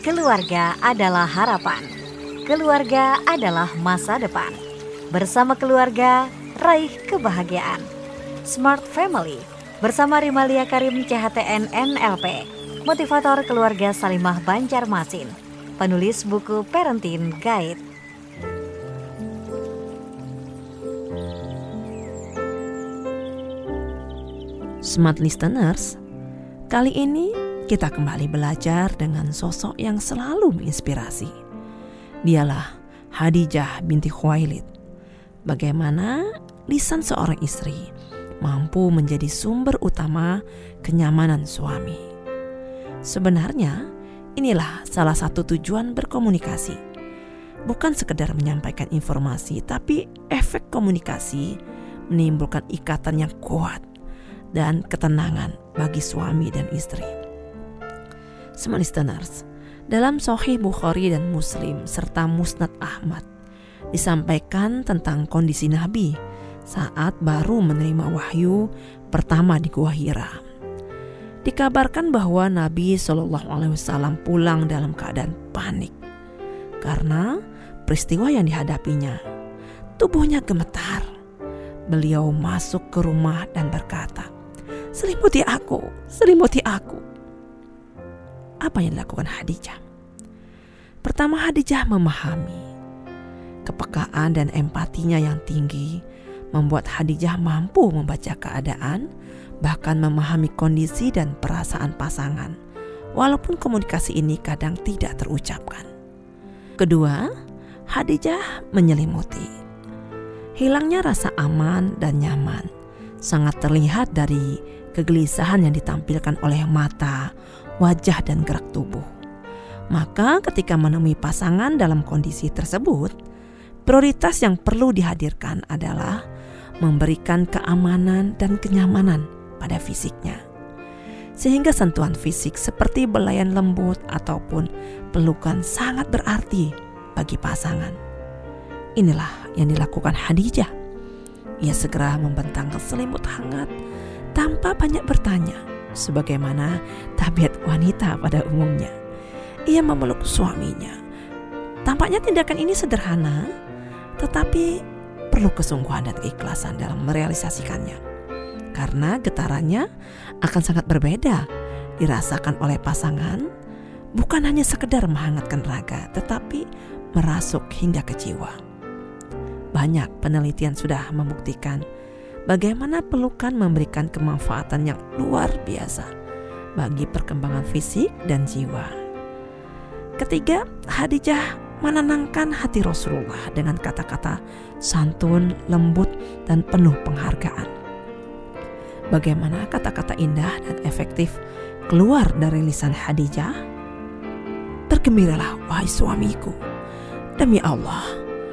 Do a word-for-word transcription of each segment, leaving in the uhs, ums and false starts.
Keluarga adalah harapan. Keluarga adalah masa depan. Bersama keluarga, raih kebahagiaan. Smart Family bersama Rimalia Karim C H T N N L P, motivator keluarga Salimah Banjarmasin, penulis buku Parenting Guide. Smart Listeners, kali ini kita kembali belajar dengan sosok yang selalu menginspirasi. Dialah Khadijah binti Khuwailid. Bagaimana lisan seorang istri mampu menjadi sumber utama kenyamanan suami. Sebenarnya inilah salah satu tujuan berkomunikasi. Bukan sekedar menyampaikan informasi, tapi efek komunikasi menimbulkan ikatan yang kuat dan ketenangan bagi suami dan istri. Smart Listeners, dalam Sahih Bukhari dan Muslim serta Musnad Ahmad disampaikan tentang kondisi Nabi saat baru menerima wahyu pertama di Gua Hira. Dikabarkan bahwa Nabi shallallahu alaihi wasallam pulang dalam keadaan panik karena peristiwa yang dihadapinya. Tubuhnya gemetar. Beliau masuk ke rumah dan berkata, "Selimuti aku, selimuti aku." Apa yang dilakukan Khadijah? Pertama, Khadijah memahami. Kepekaan dan empatinya yang tinggi membuat Khadijah mampu membaca keadaan, bahkan memahami kondisi dan perasaan pasangan, walaupun komunikasi ini kadang tidak terucapkan. Kedua, Khadijah menyelimuti. Hilangnya rasa aman dan nyaman sangat terlihat dari kegelisahan yang ditampilkan oleh mata, wajah, dan gerak tubuh. Maka ketika menemui pasangan dalam kondisi tersebut, prioritas yang perlu dihadirkan adalah memberikan keamanan dan kenyamanan pada fisiknya. Sehingga sentuhan fisik seperti belayan lembut ataupun pelukan sangat berarti bagi pasangan. Inilah yang dilakukan Khadijah. Ia segera membentangkan selimut hangat tanpa banyak bertanya, sebagaimana tabiat wanita pada umumnya. Ia memeluk suaminya. Tampaknya tindakan ini sederhana, tetapi perlu kesungguhan dan keikhlasan dalam merealisasikannya. Karena getarannya akan sangat berbeda dirasakan oleh pasangan, bukan hanya sekedar menghangatkan raga, tetapi merasuk hingga ke jiwa. Banyak penelitian sudah membuktikan bagaimana pelukan memberikan kemanfaatan yang luar biasa bagi perkembangan fisik dan jiwa. Ketiga, Khadijah menenangkan hati Rasulullah dengan kata-kata santun, lembut, dan penuh penghargaan. Bagaimana kata-kata indah dan efektif keluar dari lisan Khadijah? "Bergembiralah wahai suamiku, demi Allah,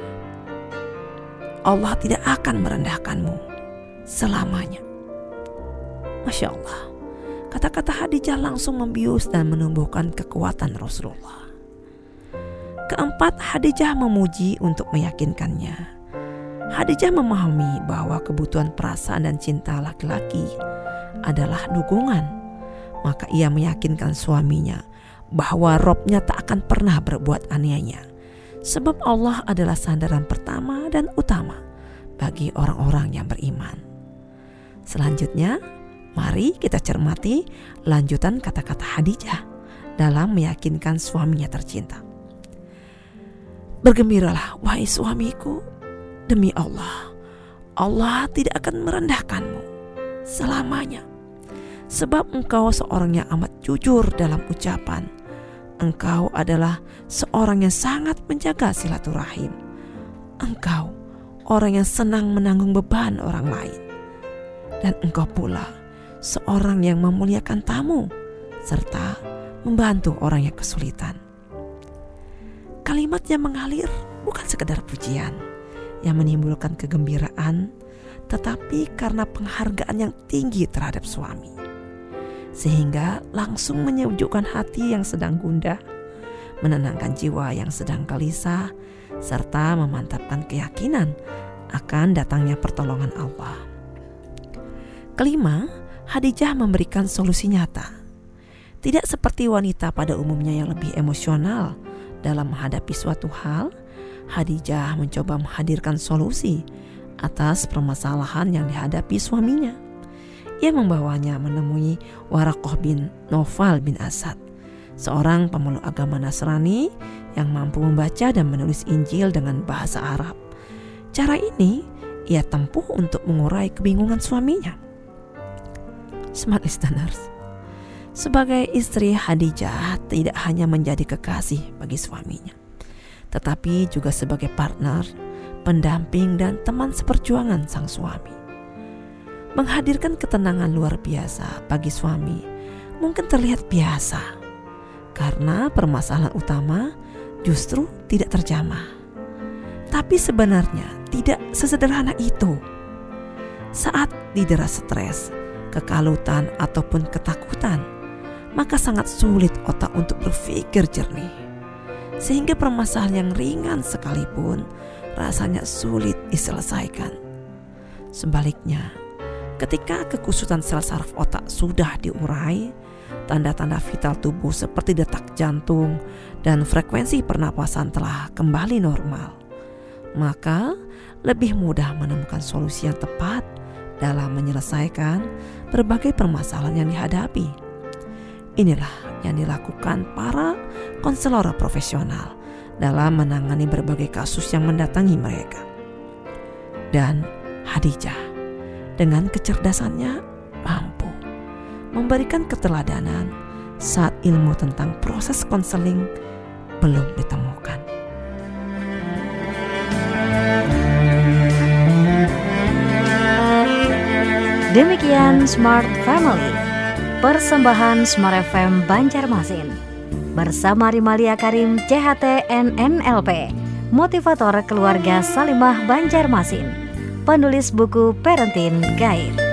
Allah tidak akan merendahkanmu selamanya." Masya Allah, kata-kata Khadijah langsung membius dan menumbuhkan kekuatan Rasulullah. Keempat, Khadijah memuji untuk meyakinkannya. Khadijah memahami bahwa kebutuhan perasaan dan cinta laki-laki adalah dukungan. Maka ia meyakinkan suaminya bahwa Robnya tak akan pernah berbuat aniaya, sebab Allah adalah sandaran pertama dan utama bagi orang-orang yang beriman. Selanjutnya, mari kita cermati lanjutan kata-kata Khadijah dalam meyakinkan suaminya tercinta. "Bergembiralah wahai suamiku, demi Allah, Allah tidak akan merendahkanmu selamanya. Sebab engkau seorang yang amat jujur dalam ucapan. Engkau adalah seorang yang sangat menjaga silaturahim. Engkau orang yang senang menanggung beban orang lain. Dan engkau pula seorang yang memuliakan tamu serta membantu orang yang kesulitan." Kalimat yang mengalir bukan sekedar pujian yang menimbulkan kegembiraan, tetapi karena penghargaan yang tinggi terhadap suami, sehingga langsung menyejukkan hati yang sedang gundah, menenangkan jiwa yang sedang gelisah, serta memantapkan keyakinan akan datangnya pertolongan Allah. Kelima, Khadijah memberikan solusi nyata. Tidak seperti wanita pada umumnya yang lebih emosional dalam menghadapi suatu hal, Khadijah mencoba menghadirkan solusi atas permasalahan yang dihadapi suaminya. Ia membawanya menemui Waraqah bin Naufal bin Asad, seorang pemeluk agama Nasrani yang mampu membaca dan menulis Injil dengan bahasa Arab. Cara ini ia tempuh untuk mengurai kebingungan suaminya. Smart listeners, sebagai istri, Khadijah tidak hanya menjadi kekasih bagi suaminya, tetapi juga sebagai partner, pendamping, dan teman seperjuangan sang suami. Menghadirkan ketenangan luar biasa bagi suami mungkin terlihat biasa, karena permasalahan utama justru tidak terjamah. Tapi sebenarnya tidak sesederhana itu. Saat didera stres, kekalutan, ataupun ketakutan, maka sangat sulit otak untuk berpikir jernih. Sehingga permasalahan yang ringan sekalipun rasanya sulit diselesaikan. Sebaliknya, ketika kekusutan sel saraf otak sudah diurai, tanda-tanda vital tubuh seperti detak jantung dan frekuensi pernapasan telah kembali normal, maka lebih mudah menemukan solusi yang tepat dalam menyelesaikan berbagai permasalahan yang dihadapi. Inilah yang dilakukan para konselor profesional dalam menangani berbagai kasus yang mendatangi mereka. Dan Khadijah dengan kecerdasannya mampu memberikan keteladanan saat ilmu tentang proses konseling belum ditemukan. Demikian Smart Family, persembahan Smart F M Banjarmasin bersama Rimalia Karim C H T N N L P, motivator keluarga Salimah Banjarmasin, penulis buku Parenting Guide.